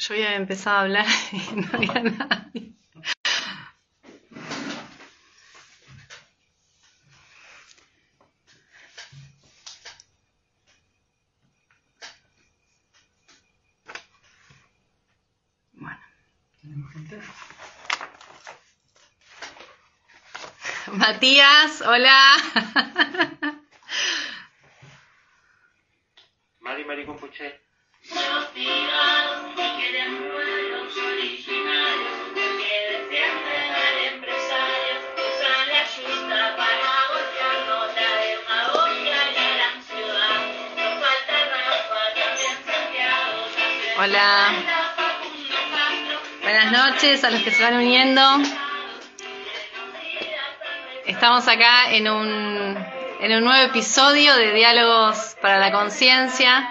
Yo había empezado a hablar y no había nadie. Bueno. Matías, hola. Mari Compuche. Nos digan que quieren pueblos originarios que defienden al empresario, usan la yusta para golpearnos la demagogia y la ansiedad. Nos falta Rafa, también Santiago. Hola. Buenas noches a los que se van uniendo. Estamos acá en un nuevo episodio de Diálogos para la Conciencia.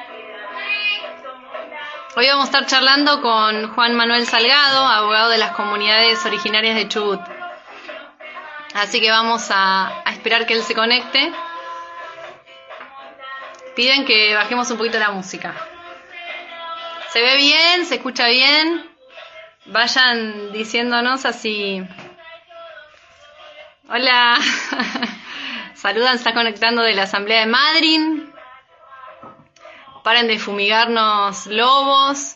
Hoy vamos a estar charlando con Juan Manuel Salgado, abogado de las comunidades originarias de Chubut. Así que vamos a esperar que él se conecte. Piden que bajemos un poquito la música. ¿Se ve bien? ¿Se escucha bien? Vayan diciéndonos así. Hola. Saludan, está conectando de la Asamblea de Madryn. Paren de fumigarnos lobos.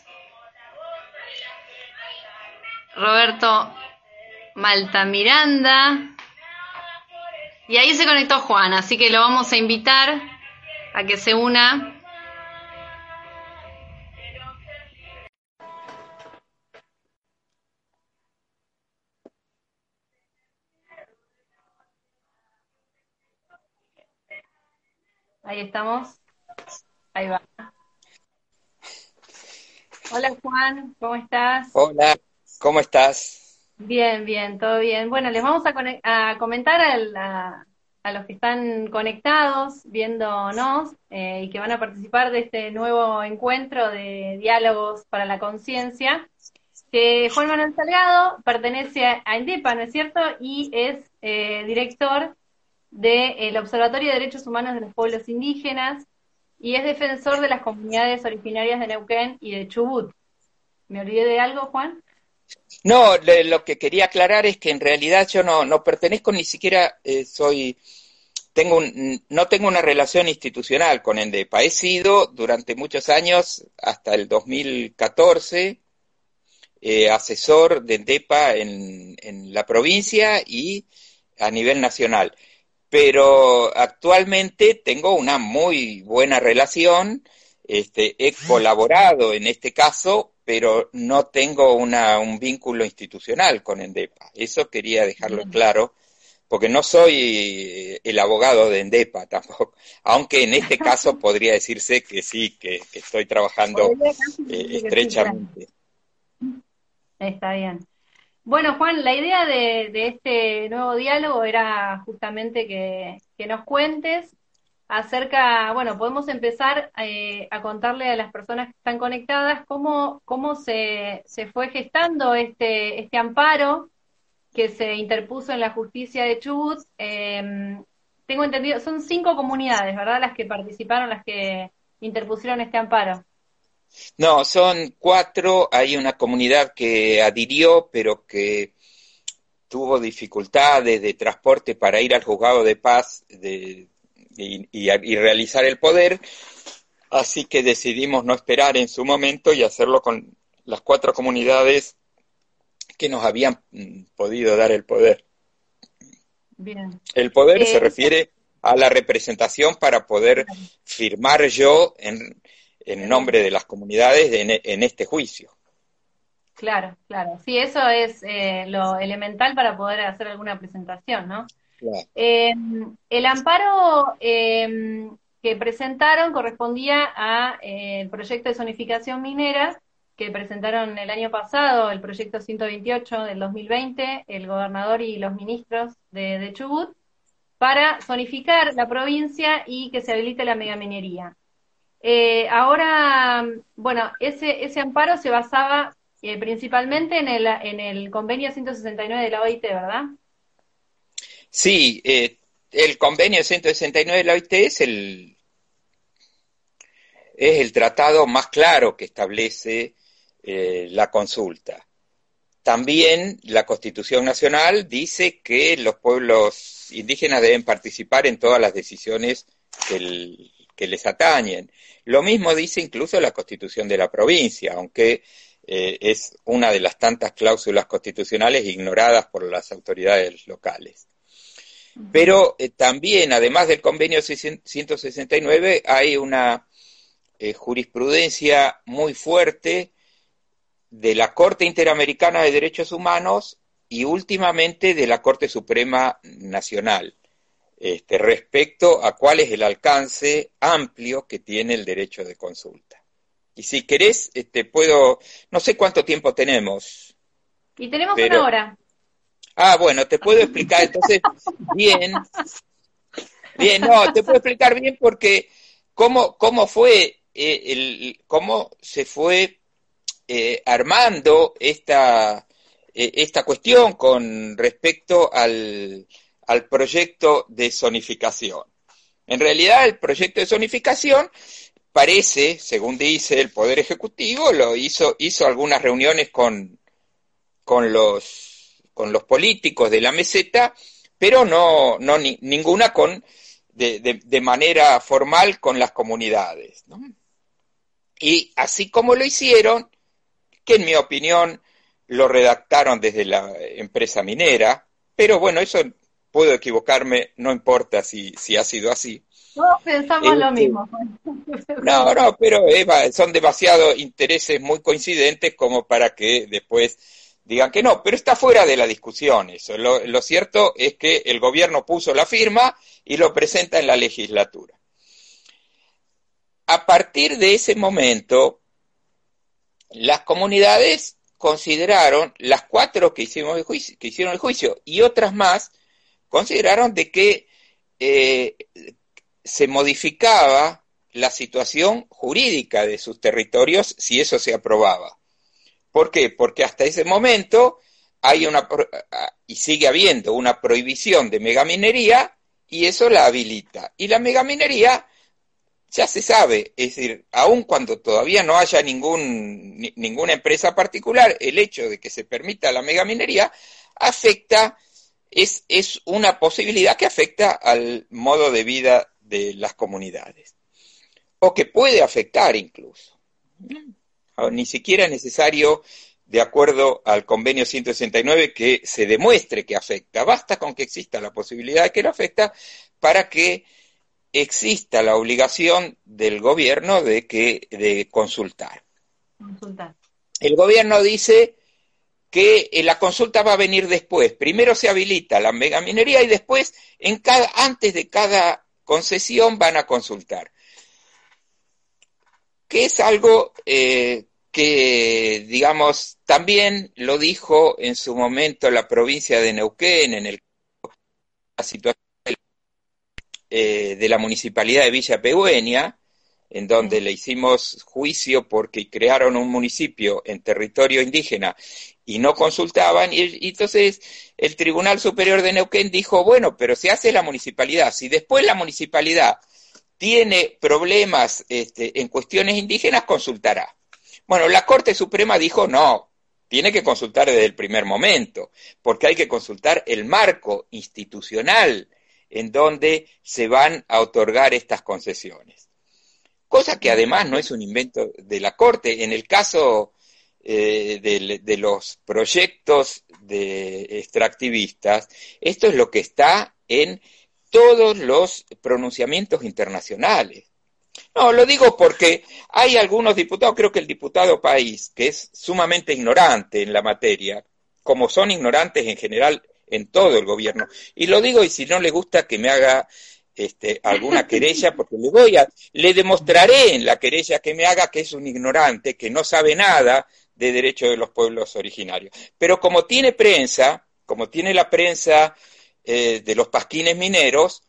Roberto Maltamiranda. Y ahí se conectó Juan, así que lo vamos a invitar a que se una. Ahí estamos. Ahí va. Hola Juan, ¿cómo estás? Hola, ¿cómo estás? Bien, bien, todo bien. Bueno, les vamos a comentar a los que están conectados, viéndonos y que van a participar de este nuevo encuentro de diálogos para la conciencia, que Juan Manuel Salgado pertenece a INDEPA, ¿no es cierto? Y es director del Observatorio de Derechos Humanos de los Pueblos Indígenas y es defensor de las comunidades originarias de Neuquén y de Chubut. ¿Me olvidé de algo, Juan? No, lo que quería aclarar es que en realidad yo no pertenezco, ni siquiera no tengo una relación institucional con ENDEPA. He sido durante muchos años, hasta el 2014, asesor de ENDEPA en la provincia y a nivel nacional. Pero actualmente tengo una muy buena relación, he colaborado en este caso, pero no tengo un vínculo institucional con ENDEPA. Eso quería dejarlo claro, porque no soy el abogado de ENDEPA tampoco, aunque en este caso podría decirse que sí, que estoy trabajando estrechamente. Sí, claro. Está bien. Bueno, Juan, la idea de este nuevo diálogo era justamente que nos cuentes acerca, bueno, podemos empezar a contarle a las personas que están conectadas cómo se fue gestando este amparo que se interpuso en la justicia de Chubut. Tengo entendido, son 5 comunidades, ¿verdad? Las que participaron, las que interpusieron este amparo. No, son 4, hay una comunidad que adhirió, pero que tuvo dificultades de transporte para ir al juzgado de paz y realizar el poder, así que decidimos no esperar en su momento y hacerlo con las 4 comunidades que nos habían podido dar el poder. Bien. El poder se refiere a la representación para poder firmar yo en nombre de las comunidades en este juicio. Claro, claro. Sí, eso es lo elemental para poder hacer alguna presentación, ¿no? Claro. El amparo que presentaron correspondía a el proyecto de zonificación minera que presentaron el año pasado, el proyecto 128 del 2020, el gobernador y los ministros de Chubut, para zonificar la provincia y que se habilite la megaminería. Ahora, bueno, ese amparo se basaba principalmente en el convenio 169 de la OIT, ¿verdad? Sí, el convenio 169 de la OIT es el tratado más claro que establece la consulta. También la Constitución Nacional dice que los pueblos indígenas deben participar en todas las decisiones que les atañen. Lo mismo dice incluso la Constitución de la provincia, aunque es una de las tantas cláusulas constitucionales ignoradas por las autoridades locales. Pero también, además del convenio 169, hay una jurisprudencia muy fuerte de la Corte Interamericana de Derechos Humanos y últimamente de la Corte Suprema Nacional, respecto a cuál es el alcance amplio que tiene el derecho de consulta. Y si querés, puedo, no sé cuánto tiempo tenemos. Y tenemos una hora. Ah, bueno, te puedo explicar entonces bien, no, te puedo explicar bien porque cómo fue, cómo se fue armando esta cuestión con respecto al proyecto de zonificación. En realidad, el proyecto de zonificación parece, según dice el Poder Ejecutivo, hizo algunas reuniones con los políticos de la meseta, pero ninguna de manera formal con las comunidades, ¿no? Y así como lo hicieron, que en mi opinión lo redactaron desde la empresa minera, pero bueno, eso puedo equivocarme, no importa si ha sido así. Todos pensamos lo mismo. No, pero son demasiados intereses muy coincidentes como para que después digan que no, pero está fuera de la discusión eso. Lo cierto es que el gobierno puso la firma y lo presenta en la legislatura. A partir de ese momento, las comunidades consideraron, las 4 que hicieron el juicio y otras más, consideraron de que se modificaba la situación jurídica de sus territorios si eso se aprobaba. ¿Por qué? Porque hasta ese momento hay y sigue habiendo una prohibición de megaminería y eso la habilita. Y la megaminería ya se sabe, es decir, aun cuando todavía no haya ninguna empresa particular, el hecho de que se permita la megaminería es una posibilidad que afecta al modo de vida de las comunidades, o que puede afectar incluso. Ni siquiera es necesario, de acuerdo al convenio 169, que se demuestre que afecta. Basta con que exista la posibilidad de que lo afecta para que exista la obligación del gobierno de consultar. El gobierno dice que la consulta va a venir después. Primero se habilita la megaminería y después, antes de cada concesión, van a consultar. Que es algo que, digamos, también lo dijo en su momento la provincia de Neuquén, en la situación de la municipalidad de Villa Pegüeña, en donde le hicimos juicio porque crearon un municipio en territorio indígena y no consultaban, y entonces el Tribunal Superior de Neuquén dijo, bueno, pero se hace la municipalidad, si después la municipalidad tiene problemas en cuestiones indígenas, consultará. Bueno, la Corte Suprema dijo, no, tiene que consultar desde el primer momento, porque hay que consultar el marco institucional en donde se van a otorgar estas concesiones. Cosa que además no es un invento de la Corte. En el caso de los proyectos de extractivistas, esto es lo que está en todos los pronunciamientos internacionales. No, lo digo porque hay algunos diputados, creo que el diputado País, que es sumamente ignorante en la materia, como son ignorantes en general en todo el gobierno. Y lo digo, y si no le gusta que me haga alguna querella, porque le demostraré en la querella que me haga que es un ignorante, que no sabe nada de derechos de los pueblos originarios. Pero como tiene prensa, como tiene la prensa de los pasquines mineros,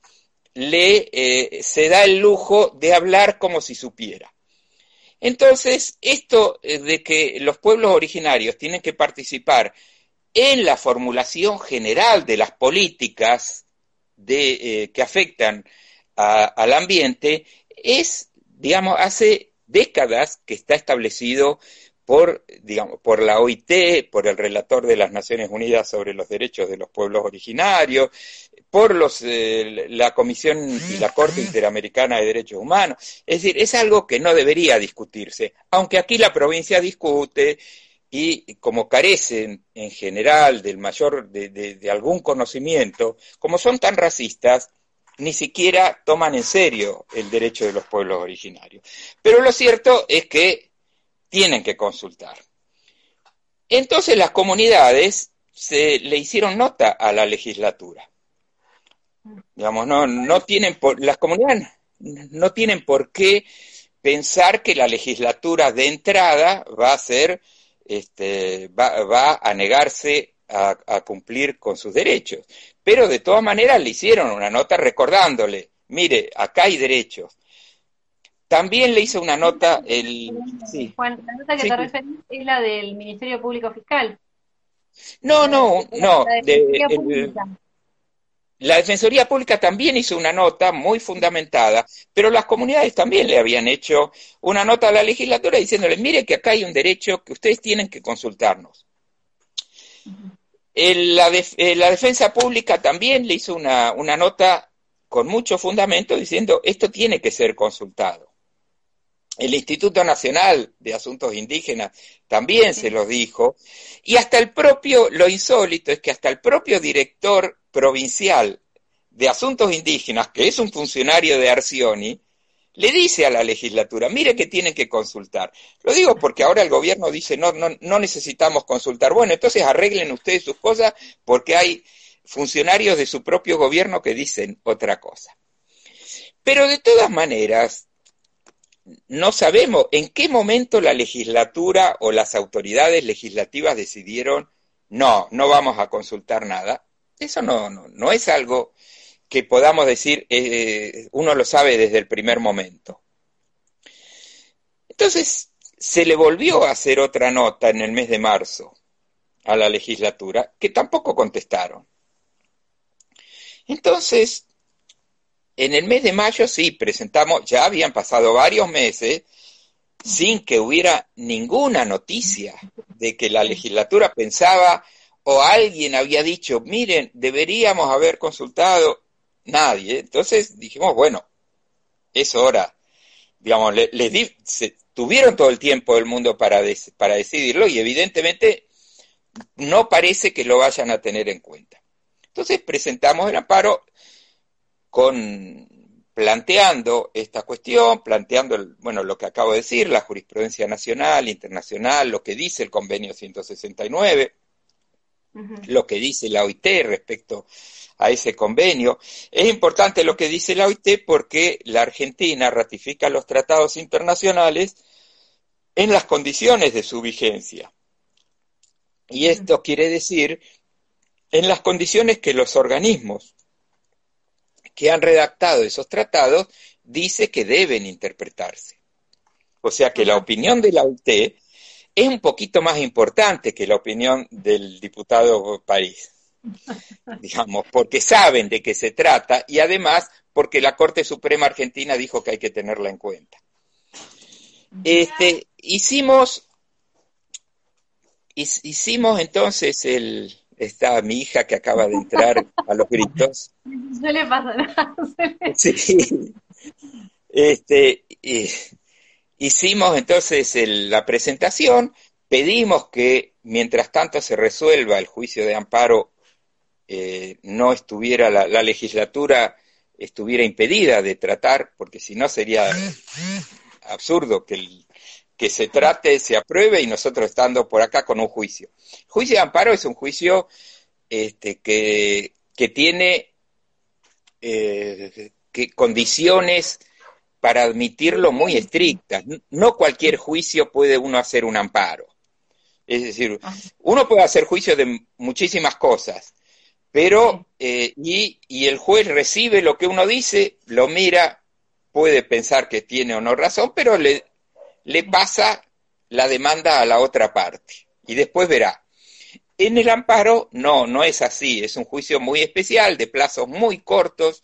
se da el lujo de hablar como si supiera. Entonces, esto de que los pueblos originarios tienen que participar en la formulación general de las políticas que afectan al ambiente, digamos, hace décadas que está establecido por la OIT, por el relator de las Naciones Unidas sobre los derechos de los pueblos originarios, por la Comisión y la Corte Interamericana de Derechos Humanos. Es decir, es algo que no debería discutirse, aunque aquí la provincia discute y como carecen en general de algún conocimiento, como son tan racistas, ni siquiera toman en serio el derecho de los pueblos originarios. Pero lo cierto es que tienen que consultar. Entonces las comunidades le hicieron nota a la legislatura. Digamos, las comunidades no tienen por qué pensar que la legislatura de entrada va a negarse a cumplir con sus derechos. Pero de todas maneras le hicieron una nota recordándole, mire, acá hay derechos. También le hizo una nota Sí. Juan, la nota que te referís es la del Ministerio Público Fiscal. No. La Defensoría Pública también hizo una nota muy fundamentada, pero las comunidades también le habían hecho una nota a la legislatura diciéndole, mire que acá hay un derecho que ustedes tienen que consultarnos. La Defensa Pública también le hizo una nota con mucho fundamento diciendo, esto tiene que ser consultado. El Instituto Nacional de Asuntos Indígenas también se los dijo, y lo insólito es que hasta el propio director provincial de Asuntos Indígenas, que es un funcionario de Arcioni, le dice a la legislatura, mire que tienen que consultar. Lo digo porque ahora el gobierno dice, no necesitamos consultar. Bueno, entonces arreglen ustedes sus cosas porque hay funcionarios de su propio gobierno que dicen otra cosa. Pero de todas maneras, no sabemos en qué momento la legislatura o las autoridades legislativas decidieron, no vamos a consultar nada. Eso no es algo que podamos decir, uno lo sabe desde el primer momento. Entonces, se le volvió a hacer otra nota en el mes de marzo a la legislatura, que tampoco contestaron. Entonces, en el mes de mayo sí presentamos, ya habían pasado varios meses sin que hubiera ninguna noticia de que la legislatura pensaba o alguien había dicho, miren, deberíamos haber consultado. Nadie. Entonces dijimos, bueno, es hora. Digamos, tuvieron todo el tiempo del mundo para decidirlo y evidentemente no parece que lo vayan a tener en cuenta. Entonces presentamos el amparo planteando esta cuestión, planteando lo que acabo de decir, la jurisprudencia nacional, internacional, lo que dice el convenio 169, lo que dice la OIT respecto a ese convenio. Es importante lo que dice la OIT porque la Argentina ratifica los tratados internacionales en las condiciones de su vigencia. Y esto quiere decir en las condiciones que los organismos que han redactado esos tratados dice que deben interpretarse. O sea que la opinión de la OIT es un poquito más importante que la opinión del diputado París, digamos, porque saben de qué se trata y además porque la Corte Suprema Argentina dijo que hay que tenerla en cuenta. Hicimos entonces está mi hija que acaba de entrar a los gritos. No le pasa nada. Sí. Hicimos entonces la presentación, pedimos que mientras tanto se resuelva el juicio de amparo, no estuviera la legislatura estuviera impedida de tratar, porque si no sería absurdo que se trate, se apruebe y nosotros estando por acá con un juicio. El juicio de amparo es un juicio que tiene condiciones para admitirlo muy estrictas. No cualquier juicio puede uno hacer un amparo. Es decir, uno puede hacer juicio de muchísimas cosas, pero y el juez recibe lo que uno dice, lo mira, puede pensar que tiene o no razón, pero le pasa la demanda a la otra parte y después verá. En el amparo no es así, es un juicio muy especial, de plazos muy cortos,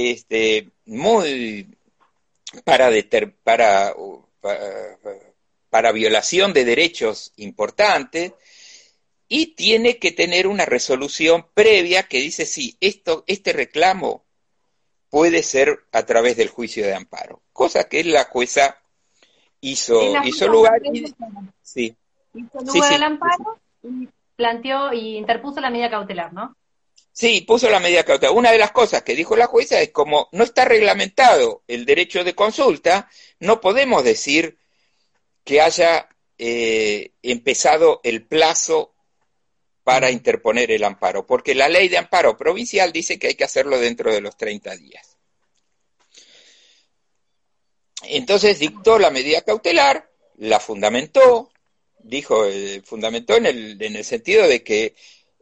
muy para para violación de derechos importantes, y tiene que tener una resolución previa que dice si este reclamo puede ser a través del juicio de amparo, cosa que la jueza hizo lugar y, sí, hizo sí, lugar sí, al amparo y planteó y interpuso la medida cautelar, ¿no? sí, puso la medida cautelar. Una de las cosas que dijo la jueza es como no está reglamentado el derecho de consulta, no podemos decir que haya empezado el plazo para interponer el amparo, porque la ley de amparo provincial dice que hay que hacerlo dentro de los 30 días. Entonces dictó la medida cautelar, la fundamentó, fundamentó en el sentido de que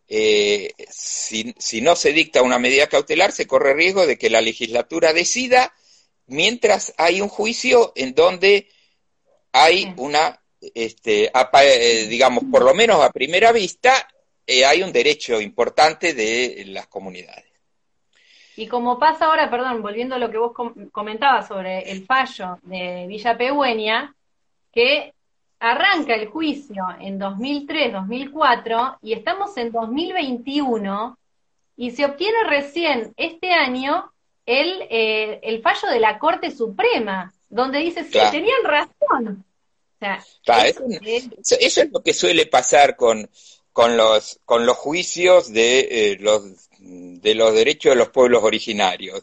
si no se dicta una medida cautelar, se corre riesgo de que la legislatura decida mientras hay un juicio en donde hay una, digamos, por lo menos a primera vista, hay un derecho importante de las comunidades. Y como pasa ahora, perdón, volviendo a lo que vos comentabas sobre el fallo de Villa Pehuen, que arranca el juicio en 2003, 2004, y estamos en 2021, y se obtiene recién este año el fallo de la Corte Suprema, donde dice, sí, claro, tenían razón. O sea, claro, eso es lo que suele pasar con los juicios de los derechos de los pueblos originarios.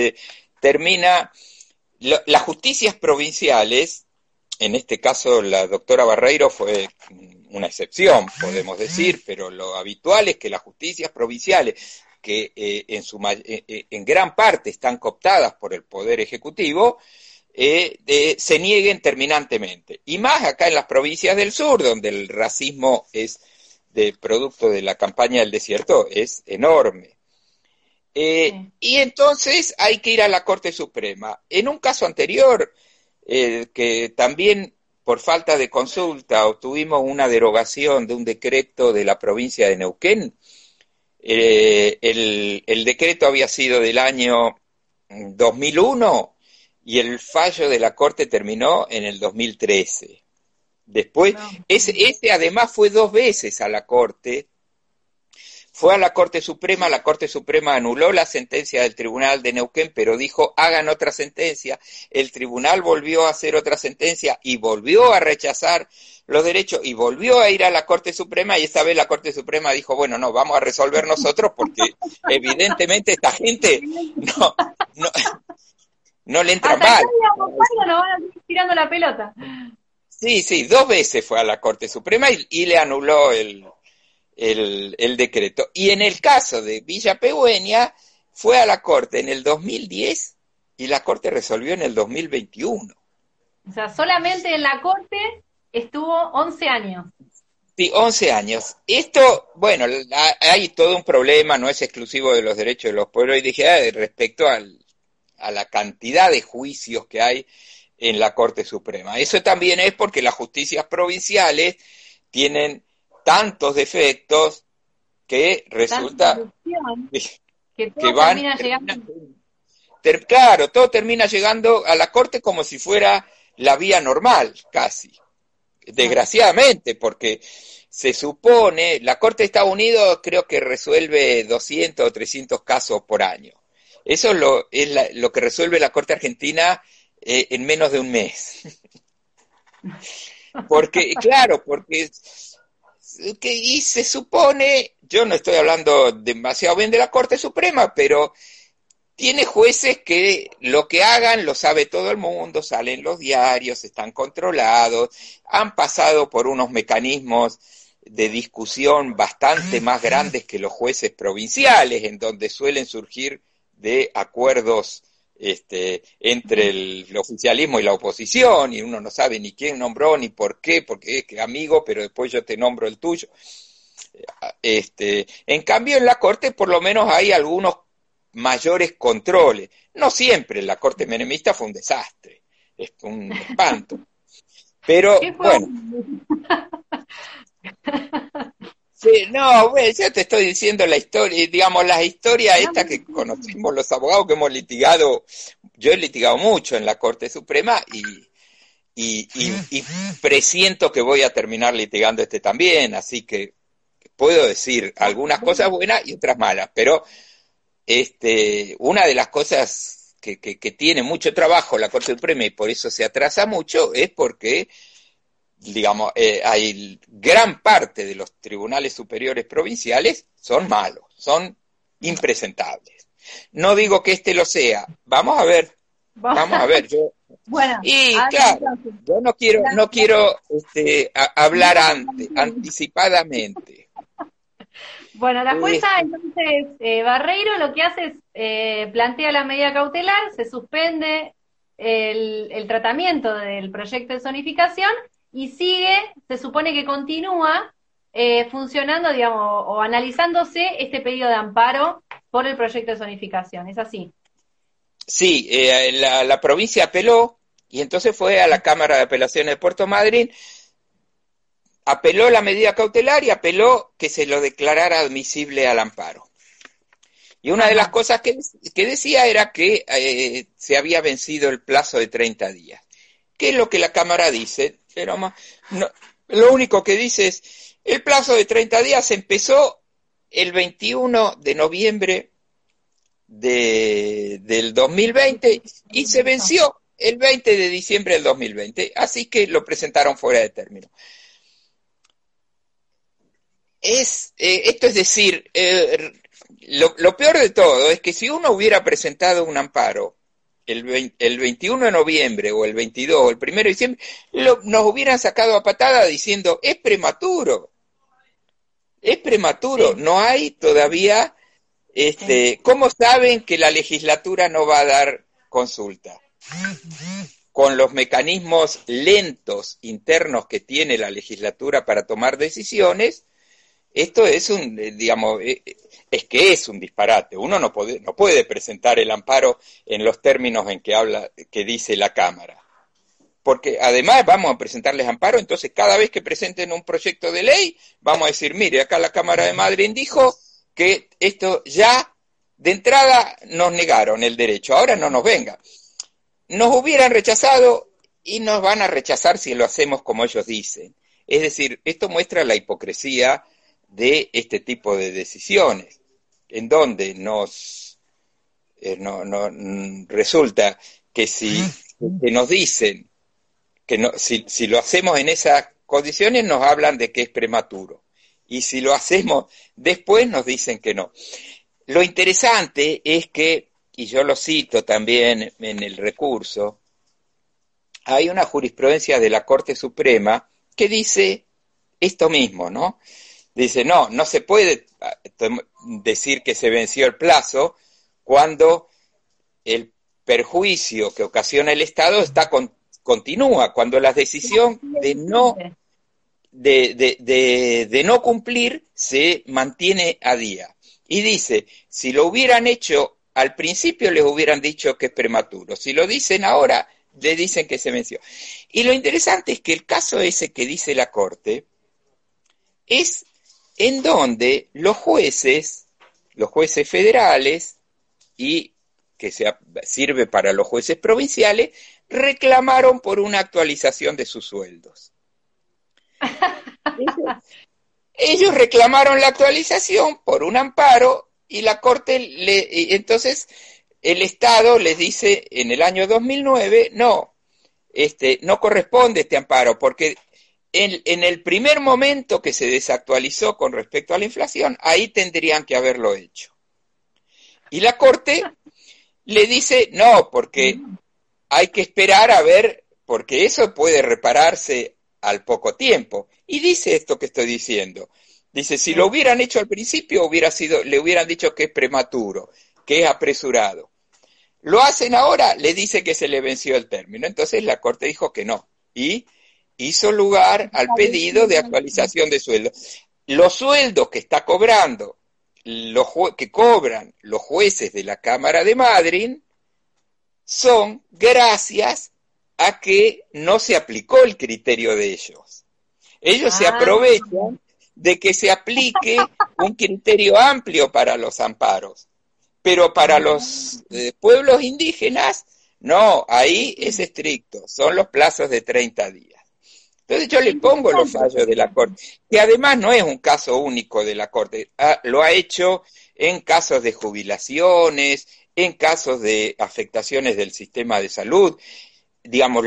Las justicias provinciales, en este caso la doctora Barreiro fue una excepción, podemos decir, pero lo habitual es que las justicias provinciales, que en gran parte están cooptadas por el Poder Ejecutivo, se nieguen terminantemente. Y más acá en las provincias del sur, donde el racismo es producto de la campaña del desierto, es enorme. Y entonces hay que ir a la Corte Suprema. En un caso anterior, que también por falta de consulta obtuvimos una derogación de un decreto de la provincia de Neuquén, el decreto había sido del año 2001 y el fallo de la Corte terminó en el 2013. Después, ese además fue 2 veces a la Corte, fue a la Corte Suprema anuló la sentencia del Tribunal de Neuquén, pero dijo, hagan otra sentencia, el Tribunal volvió a hacer otra sentencia y volvió a rechazar los derechos y volvió a ir a la Corte Suprema, y esta vez la Corte Suprema dijo, bueno, no, vamos a resolver nosotros porque evidentemente esta gente no le entra mal. No van a seguir tirando la pelota. Sí, 2 veces fue a la Corte Suprema y le anuló el decreto. Y en el caso de Villa Pehuen, fue a la Corte en el 2010 y la Corte resolvió en el 2021. O sea, solamente en la Corte estuvo 11 años. Sí, 11 años. Esto, bueno, hay todo un problema, no es exclusivo de los derechos de los pueblos indígenas respecto a la cantidad de juicios que hay en la Corte Suprema. Eso también es porque las justicias provinciales tienen tantos defectos que resulta que van claro, todo termina llegando a la Corte como si fuera la vía normal, casi. Desgraciadamente, porque se supone, la Corte de Estados Unidos creo que resuelve 200 o 300 casos por año. Eso es lo que resuelve la Corte Argentina en menos de un mes. Porque y se supone, yo no estoy hablando demasiado bien de la Corte Suprema, pero tiene jueces que lo que hagan lo sabe todo el mundo, salen los diarios, están controlados, han pasado por unos mecanismos de discusión bastante más grandes que los jueces provinciales, en donde suelen surgir de acuerdos entre el oficialismo y la oposición, y uno no sabe ni quién nombró, ni por qué, porque es amigo, pero después yo te nombro el tuyo. En cambio, en la Corte por lo menos hay algunos mayores controles. No siempre, la Corte menemista fue un desastre, es un espanto. Pero, bueno. Sí, no, bueno, yo te estoy diciendo la historia, digamos, las historias estas que conocimos los abogados que hemos litigado, yo he litigado mucho en la Corte Suprema y presiento que voy a terminar litigando este también, así que puedo decir algunas cosas buenas y otras malas, pero una de las cosas que tiene mucho trabajo la Corte Suprema y por eso se atrasa mucho es porque, digamos, hay gran parte de los tribunales superiores provinciales son malos, son impresentables. No digo que este lo sea, vamos a ver, yo... Bueno, y claro, yo no quiero hablar anticipadamente. Bueno, la jueza entonces Barreiro lo que hace es plantea la medida cautelar, se suspende el tratamiento del proyecto de zonificación y se supone que continúa funcionando, digamos, o analizándose este pedido de amparo por el proyecto de zonificación, ¿es así? Sí, la provincia apeló y entonces fue a la Cámara de Apelaciones de Puerto Madryn, apeló la medida cautelar y apeló que se lo declarara admisible al amparo. Y una de las cosas que decía era que se había vencido el plazo de 30 días. ¿Qué es lo que la Cámara dice? Pero lo único que dice es, el plazo de 30 días empezó el 21 de noviembre del 2020 y se venció el 20 de diciembre del 2020, así que lo presentaron fuera de término. Esto es decir, lo peor de todo es que si uno hubiera presentado un amparo el 21 de noviembre o el 22 o el 1 de diciembre, nos hubieran sacado a patada diciendo, es prematuro, sí. No hay todavía... ¿Cómo saben que la legislatura no va a dar consulta? Con los mecanismos lentos internos que tiene la legislatura para tomar decisiones, esto es es un disparate. Uno no puede presentar el amparo en los términos en que dice la Cámara. Porque además vamos a presentarles amparo, entonces cada vez que presenten un proyecto de ley, vamos a decir, mire, acá la Cámara de Madrid dijo que esto ya de entrada nos negaron el derecho, ahora no nos venga. Nos hubieran rechazado y nos van a rechazar si lo hacemos como ellos dicen. Es decir, esto muestra la hipocresía de este tipo de decisiones, en donde resulta que que nos dicen que si lo hacemos en esas condiciones nos hablan de que es prematuro. Y si lo hacemos después nos dicen que no. Lo interesante es que, y yo lo cito también en el recurso, hay una jurisprudencia de la Corte Suprema que dice esto mismo, ¿no? Dice, no se puede decir que se venció el plazo cuando el perjuicio que ocasiona el Estado continúa, cuando la decisión de no cumplir se mantiene a día. Y dice, si lo hubieran hecho al principio les hubieran dicho que es prematuro, si lo dicen ahora le dicen que se venció. Y lo interesante es que el caso ese que dice la Corte es en donde los jueces federales y que sirve para los jueces provinciales reclamaron por una actualización de sus sueldos. Ellos reclamaron la actualización por un amparo y la Corte entonces el Estado les dice en el año 2009 no corresponde este amparo porque en el primer momento que se desactualizó con respecto a la inflación, ahí tendrían que haberlo hecho. Y la Corte le dice no, porque hay que esperar a ver, porque eso puede repararse al poco tiempo. Y dice esto que estoy diciendo. Dice, si lo hubieran hecho al principio, le hubieran dicho que es prematuro, que es apresurado. Lo hacen ahora, le dice que se le venció el término. Entonces la Corte dijo que no. Y hizo lugar al pedido de actualización de sueldos. Los sueldos que está cobrando, que cobran los jueces de la Cámara de Madrid, son gracias a que no se aplicó el criterio de ellos. Ellos se aprovechan de que se aplique un criterio amplio para los amparos, pero para los pueblos indígenas No, ahí es estricto, son los plazos de 30 días. Entonces yo le pongo los fallos de la Corte, que además no es un caso único de la Corte, lo ha hecho en casos de jubilaciones, en casos de afectaciones del sistema de salud. Digamos,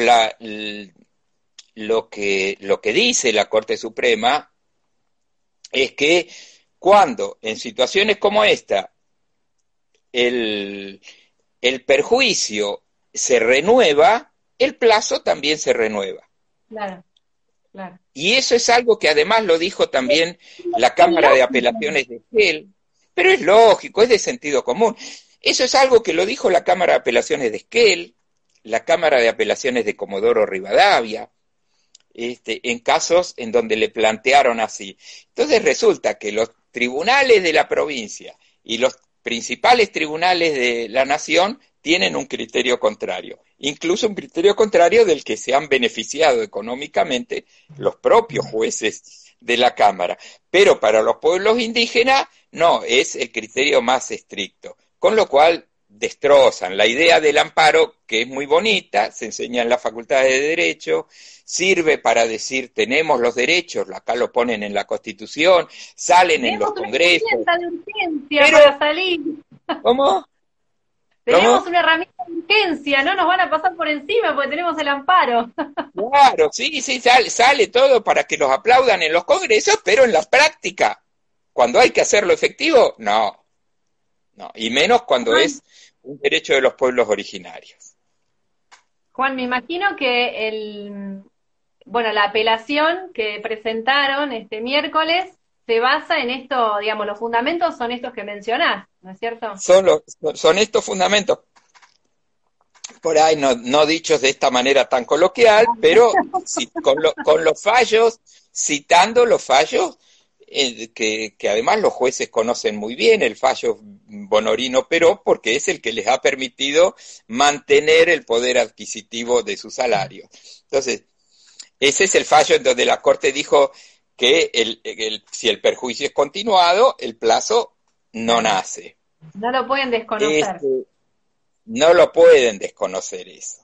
lo que dice la Corte Suprema es que cuando en situaciones como esta el perjuicio se renueva, el plazo también se renueva. Claro, claro. Y eso es algo que además lo dijo también la Cámara de Apelaciones de Esquel, pero es lógico, es de sentido común. Eso es algo que lo dijo la Cámara de Apelaciones de Esquel, la Cámara de Apelaciones de Comodoro Rivadavia, en casos en donde le plantearon así. Entonces resulta que los tribunales de la provincia y los principales tribunales de la nación tienen un criterio contrario, incluso un criterio contrario del que se han beneficiado económicamente los propios jueces de la Cámara. Pero para los pueblos indígenas no, es el criterio más estricto, con lo cual destrozan la idea del amparo, que es muy bonita, se enseña en las facultades de Derecho, sirve para decir tenemos los derechos, acá lo ponen en la Constitución, salen en los congresos. Tenemos una herramienta de urgencia pero, para salir. ¿Cómo? Tenemos una herramienta de urgencia, no nos van a pasar por encima porque tenemos el amparo. Claro, sí, sale todo para que los aplaudan en los congresos, pero en la práctica, cuando hay que hacerlo efectivo, no, y menos cuando es un derecho de los pueblos originarios. Juan, me imagino que la apelación que presentaron este miércoles se basa en esto, digamos, los fundamentos son estos que mencionás, ¿no es cierto? Son estos fundamentos, por ahí no dichos de esta manera tan coloquial, pero con los fallos, citando los fallos, que además los jueces conocen muy bien, el fallo Bonorino Peró, porque es el que les ha permitido mantener el poder adquisitivo de su salario. Entonces, ese es el fallo en donde la Corte dijo que si el perjuicio es continuado, el plazo no nace. No lo pueden desconocer. No lo pueden desconocer eso.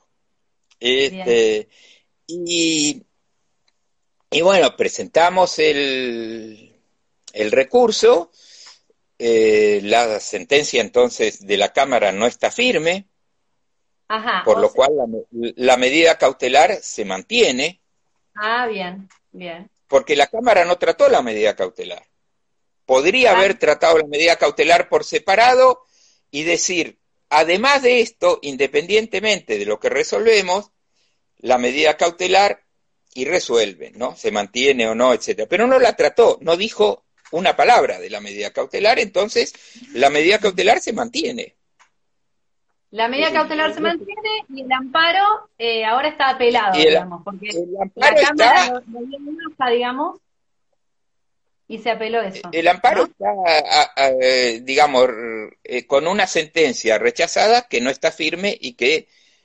Y bueno, presentamos el recurso, la sentencia entonces de la Cámara no está firme, por lo cual la medida cautelar se mantiene. Ah, bien. Porque la Cámara no trató la medida cautelar. Podría haber tratado la medida cautelar por separado y decir, además de esto, independientemente de lo que resolvemos, la medida cautelar y resuelven, ¿no? Se mantiene o no, etcétera. Pero no la trató, no dijo una palabra de la medida cautelar, entonces la medida cautelar se mantiene. La medida cautelar se mantiene y el amparo ahora está apelado, digamos, porque la Cámara lo dio en hoja, digamos, y se apeló eso. El amparo, ¿no? Está, digamos, con una sentencia rechazada que no está firme y que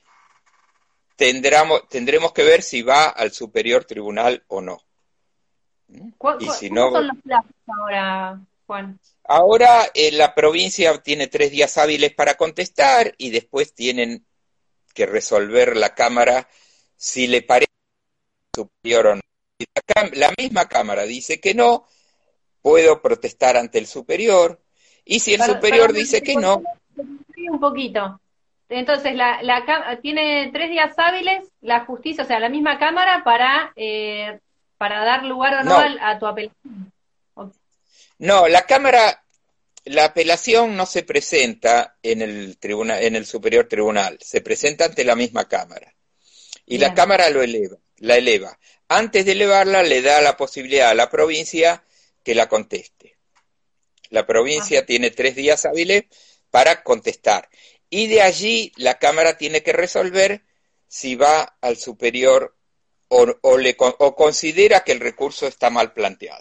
tendremos que ver si va al superior tribunal o no. ¿Cómo son los plazos ahora, Juan? Ahora la provincia tiene 3 días hábiles para contestar y después tienen que resolver la Cámara si le parece superior o no. Si la misma Cámara dice que no, puedo protestar ante el superior, y si el superior dice que no... Un poquito. Entonces, tiene 3 días hábiles la justicia, o sea, la misma Cámara para dar lugar o no a tu apelación. No, la apelación no se presenta en el tribunal, en el superior tribunal, se presenta ante la misma Cámara. Y la Cámara la eleva. Antes de elevarla, le da la posibilidad a la provincia que la conteste. La provincia tiene 3 días hábiles para contestar. Y de allí la Cámara tiene que resolver si va al superior o considera que el recurso está mal planteado.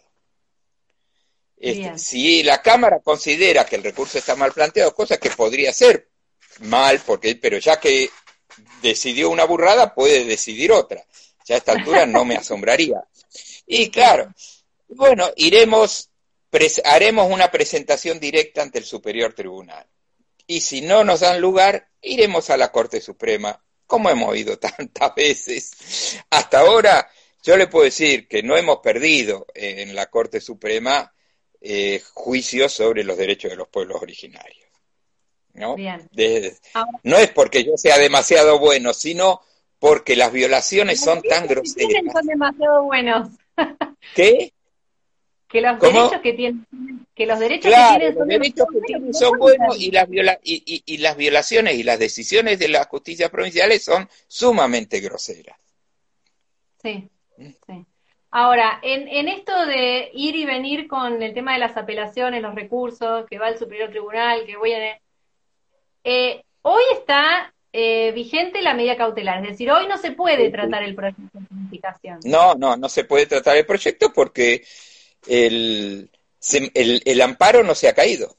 Si la Cámara considera que el recurso está mal planteado, cosa que podría ser mal, pero ya que decidió una burrada, puede decidir otra. Ya a esta altura no me asombraría. Y claro, bueno, haremos una presentación directa ante el superior tribunal. Y si no nos dan lugar, iremos a la Corte Suprema, como hemos ido tantas veces. Hasta ahora, yo le puedo decir que no hemos perdido en la Corte Suprema juicios sobre los derechos de los pueblos originarios, ¿no? Bien. No es porque yo sea demasiado bueno, sino porque las violaciones son tan groseras. Son demasiado buenos. ¿Qué? Que los ¿Cómo? derechos que tienen, que los derechos Claro, que tienen los derechos que tienen son buenos y las violaciones y las decisiones de las justicias provinciales son sumamente groseras. Sí, sí. Ahora, en esto de ir y venir con el tema de las apelaciones, los recursos, que va al Superior Tribunal, que voy a... hoy está vigente la medida cautelar, es decir, hoy no se puede tratar el proyecto de planificación. No se puede tratar el proyecto porque el amparo no se ha caído.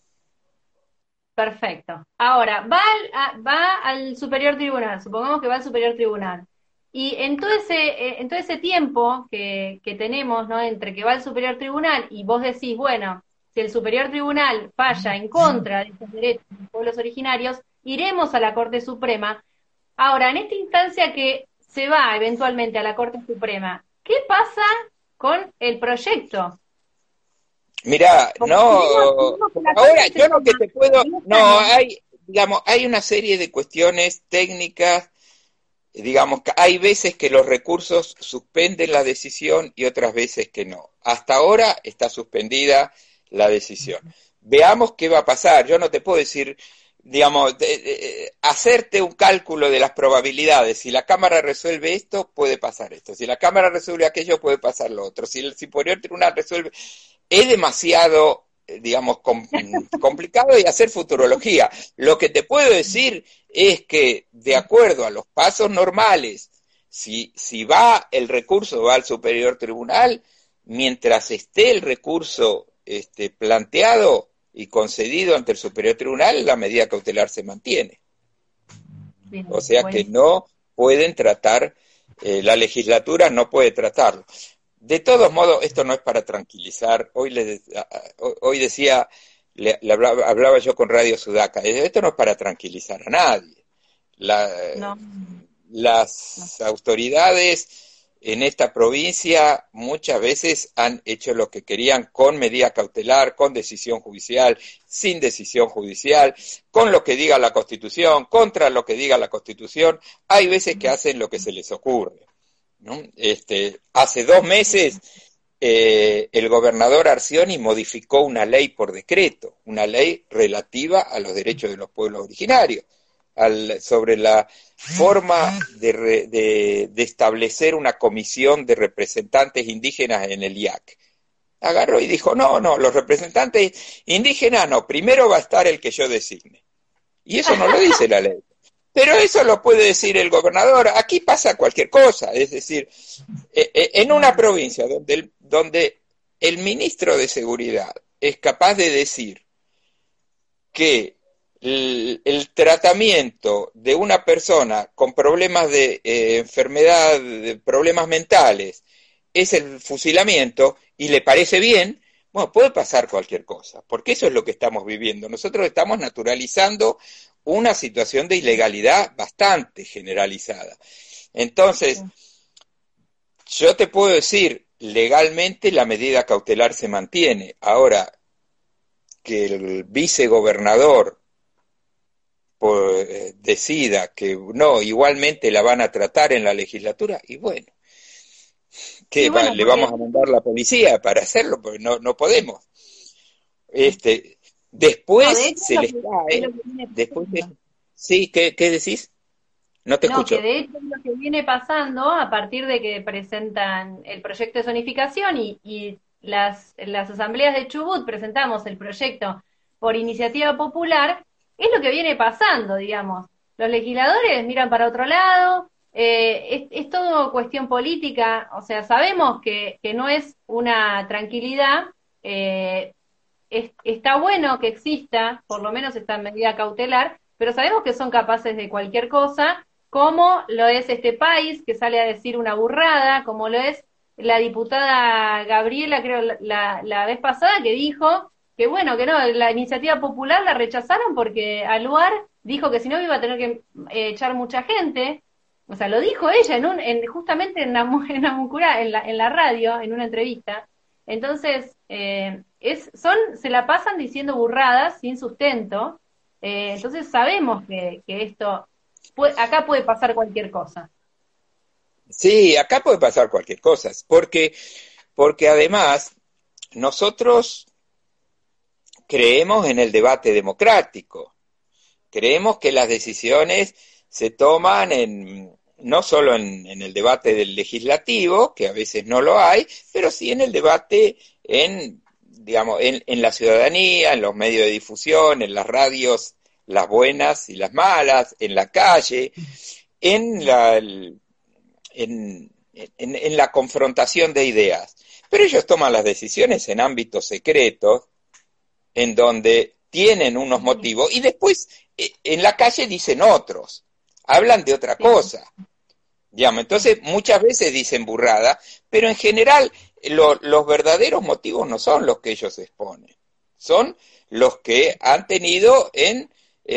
Perfecto. Ahora, va al Superior Tribunal, supongamos que va al Superior Tribunal. Y en todo ese tiempo que tenemos, ¿no? Entre que va al Superior Tribunal y vos decís, bueno, si el Superior Tribunal falla en contra de estos derechos de los pueblos originarios, iremos a la Corte Suprema. Ahora, en esta instancia que se va eventualmente a la Corte Suprema, ¿qué pasa con el proyecto? Mirá, ahora yo lo que te puedo, hay una serie de cuestiones técnicas, digamos, hay veces que los recursos suspenden la decisión y otras veces que no. Hasta ahora está suspendida la decisión. Veamos qué va a pasar. Yo no te puedo decir, digamos, hacerte un cálculo de las probabilidades. Si la Cámara resuelve esto, puede pasar esto. Si la Cámara resuelve aquello, puede pasar lo otro. Si el Superior Tribunal resuelve... Es demasiado, digamos, complicado de hacer futurología. Lo que te puedo decir es que, de acuerdo a los pasos normales, si va el recurso, va al Superior Tribunal, mientras esté el recurso planteado y concedido ante el Superior Tribunal, la medida cautelar se mantiene. Bien, o sea que no pueden tratar, la legislatura no puede tratarlo. De todos modos, esto no es para tranquilizar. Hoy decía, hablaba yo con Radio Sudaca, esto no es para tranquilizar a nadie. Las autoridades en esta provincia muchas veces han hecho lo que querían con medida cautelar, con decisión judicial, sin decisión judicial, con lo que diga la Constitución, contra lo que diga la Constitución. Hay veces que hacen lo que se les ocurre, ¿no? Hace 2 meses el gobernador Arcioni modificó una ley por decreto, una ley relativa a los derechos de los pueblos originarios, sobre la forma de establecer una comisión de representantes indígenas en el IAC. Agarró y dijo, no, los representantes indígenas no, primero va a estar el que yo designe. Y eso no lo dice la ley. Pero eso lo puede decir el gobernador. Aquí pasa cualquier cosa. Es decir, en una provincia donde el ministro de Seguridad es capaz de decir que el tratamiento de una persona con problemas de enfermedad, de problemas mentales, es el fusilamiento, y le parece bien, bueno, puede pasar cualquier cosa, porque eso es lo que estamos viviendo. Nosotros estamos naturalizando una situación de ilegalidad bastante generalizada. Entonces, yo te puedo decir, legalmente la medida cautelar se mantiene. Ahora, que el vicegobernador decida que no, igualmente la van a tratar en la legislatura, y bueno, ¿qué bueno, le vamos a mandar la policía para hacerlo? Porque no podemos. Después se les cae, después sí, ¿qué decís? No te escucho. Que de hecho es lo que viene pasando a partir de que presentan el proyecto de zonificación y las asambleas de Chubut presentamos el proyecto por iniciativa popular, es lo que viene pasando, digamos. Los legisladores miran para otro lado, es todo cuestión política, o sea, sabemos que no es una tranquilidad, está bueno que exista, por lo menos esta medida cautelar, pero sabemos que son capaces de cualquier cosa, como lo es este país, que sale a decir una burrada, como lo es la diputada Gabriela, creo, la vez pasada, que dijo que bueno, que no, la iniciativa popular la rechazaron porque Aluar dijo que si no iba a tener que echar mucha gente. O sea, lo dijo ella justamente en la radio, en una entrevista. Entonces, se la pasan diciendo burradas sin sustento. Entonces sabemos que esto, acá puede pasar cualquier cosa. Sí, acá puede pasar cualquier cosa, porque además nosotros creemos en el debate democrático, creemos que las decisiones se toman no solo en el debate del legislativo, que a veces no lo hay, pero sí en el debate digamos, en la ciudadanía, en los medios de difusión, en las radios, las buenas y las malas, en la calle, en la confrontación de ideas. Pero ellos toman las decisiones en ámbitos secretos, en donde tienen unos motivos, y después en la calle dicen otros, hablan de otra cosa. Digamos, entonces muchas veces dicen burrada, pero en general los verdaderos motivos no son los que ellos exponen, son los que han tenido en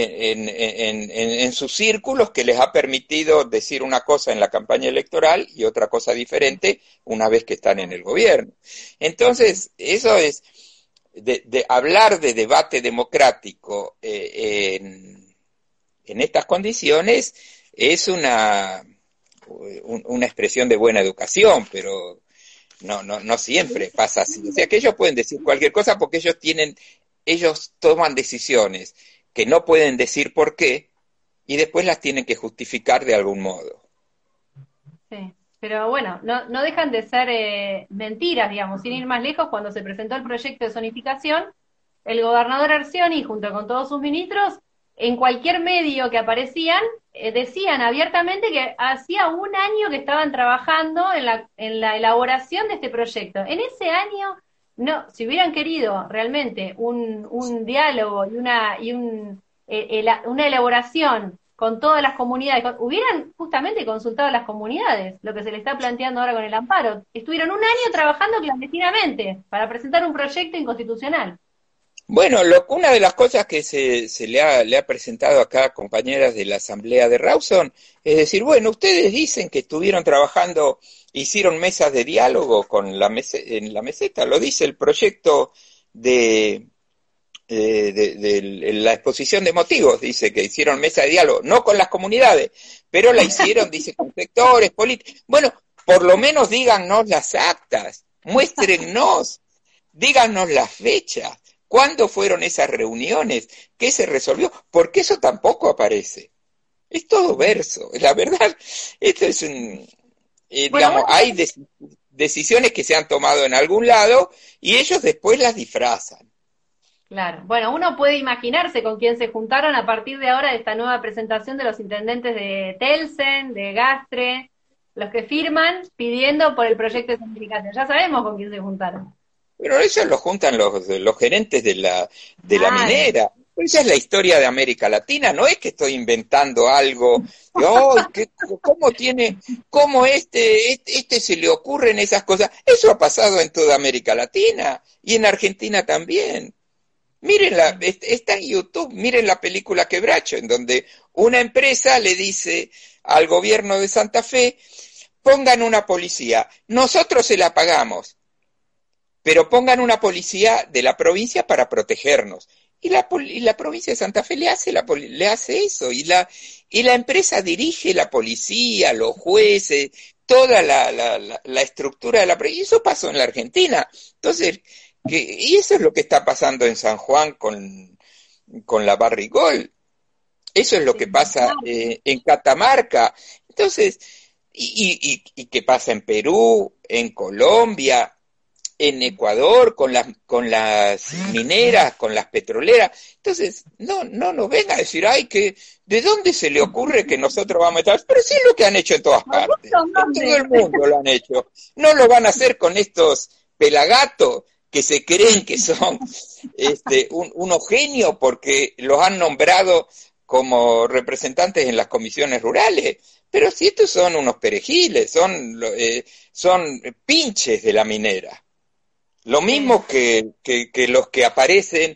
sus círculos, que les ha permitido decir una cosa en la campaña electoral y otra cosa diferente una vez que están en el gobierno. Entonces, eso es de hablar de debate democrático en estas condiciones es una expresión de buena educación, pero no siempre pasa así. O sea que ellos pueden decir cualquier cosa porque ellos toman decisiones que no pueden decir por qué y después las tienen que justificar de algún modo. Sí, pero bueno, no dejan de ser mentiras, digamos, sin ir más lejos. Cuando se presentó el proyecto de zonificación, el gobernador Arcioni, junto con todos sus ministros, en cualquier medio que aparecían, decían abiertamente que hacía un año que estaban trabajando en la elaboración de este proyecto. En ese año, si hubieran querido realmente un diálogo y una elaboración con todas las comunidades, hubieran justamente consultado a las comunidades, lo que se le está planteando ahora con el amparo. Estuvieron un año trabajando clandestinamente para presentar un proyecto inconstitucional. Bueno, una de las cosas que se le ha presentado acá a compañeras de la Asamblea de Rawson es decir, bueno, ustedes dicen que estuvieron trabajando, hicieron mesas de diálogo en la meseta, lo dice el proyecto de la exposición de motivos, dice que hicieron mesa de diálogo, no con las comunidades, pero la hicieron, dice, con sectores políticos. Bueno, por lo menos díganos las actas, muéstrennos, díganos las fechas. ¿Cuándo fueron esas reuniones? ¿Qué se resolvió? Porque eso tampoco aparece. Es todo verso. La verdad, esto es digamos, hay decisiones que se han tomado en algún lado y ellos después las disfrazan. Claro. Bueno, uno puede imaginarse con quién se juntaron a partir de ahora de esta nueva presentación de los intendentes de Telsen, de Gastre, los que firman pidiendo por el proyecto de zonificación. Ya sabemos con quién se juntaron. Pero eso lo juntan los gerentes de la minera. Esa es la historia de América Latina, no es que estoy inventando algo, ¿cómo este se le ocurren esas cosas? Eso ha pasado en toda América Latina y en Argentina también. Mírenla, está en YouTube, miren la película Quebracho, en donde una empresa le dice al gobierno de Santa Fe, pongan una policía, nosotros se la pagamos, pero pongan una policía de la provincia para protegernos. Y la provincia de Santa Fe le hace eso, y la empresa dirige la policía, los jueces, toda la estructura de la provincia, y eso pasó en la Argentina. Entonces, y eso es lo que está pasando en San Juan con la Barrigol, eso es lo que pasa en Catamarca. Entonces, y qué pasa en Perú, en Colombia, en Ecuador, con las mineras, con las petroleras. Entonces, no nos venga a decir, ¿de dónde se le ocurre que nosotros vamos a estar? Pero sí es lo que han hecho en todas partes. En todo el mundo lo han hecho. No lo van a hacer con estos pelagatos que se creen que son unos genios porque los han nombrado como representantes en las comisiones rurales. Pero si estos son unos perejiles, son pinches de la minera. Lo mismo que los que aparecen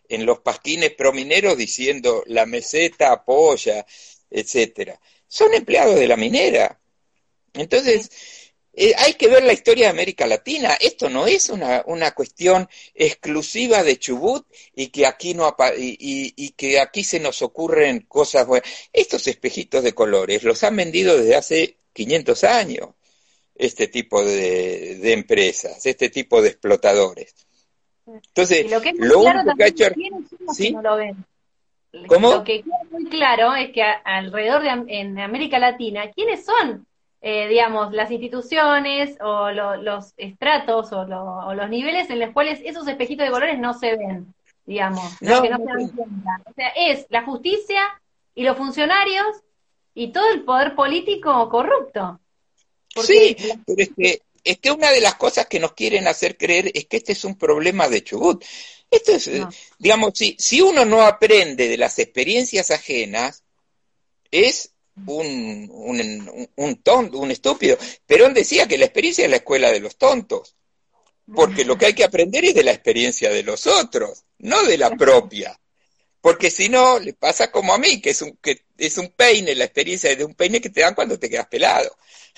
en los pasquines promineros diciendo la meseta apoya, etcétera. Son empleados de la minera. Entonces, hay que ver la historia de América Latina. Esto no es una cuestión exclusiva de Chubut y que aquí no y que aquí se nos ocurren cosas buenas. Estos espejitos de colores los han vendido desde hace 500 años, este tipo de empresas, este tipo de explotadores. Entonces, Y lo que es muy lo claro único que ha también, hecho... ¿quiénes son los que ¿Sí? no lo ven? Lo ¿Cómo? que queda muy claro es que alrededor en América Latina, ¿quiénes son, digamos, las instituciones o los estratos o los niveles en los cuales esos espejitos de colores no se ven, digamos, ¿no? No, Que no no se dan sé. cuenta. O sea, es la justicia y los funcionarios y todo el poder político corrupto. Sí, Porque, pero es que una de las cosas que nos quieren hacer creer es que este es un problema de Chubut. Esto es, no, digamos, si uno no aprende de las experiencias ajenas, es un tonto, un estúpido. Perón decía que la experiencia es la escuela de los tontos, porque lo que hay que aprender es de la experiencia de los otros, no de la propia. Porque si no, le pasa como a mí, que es un peine, la experiencia de un peine que te dan cuando te quedas pelado.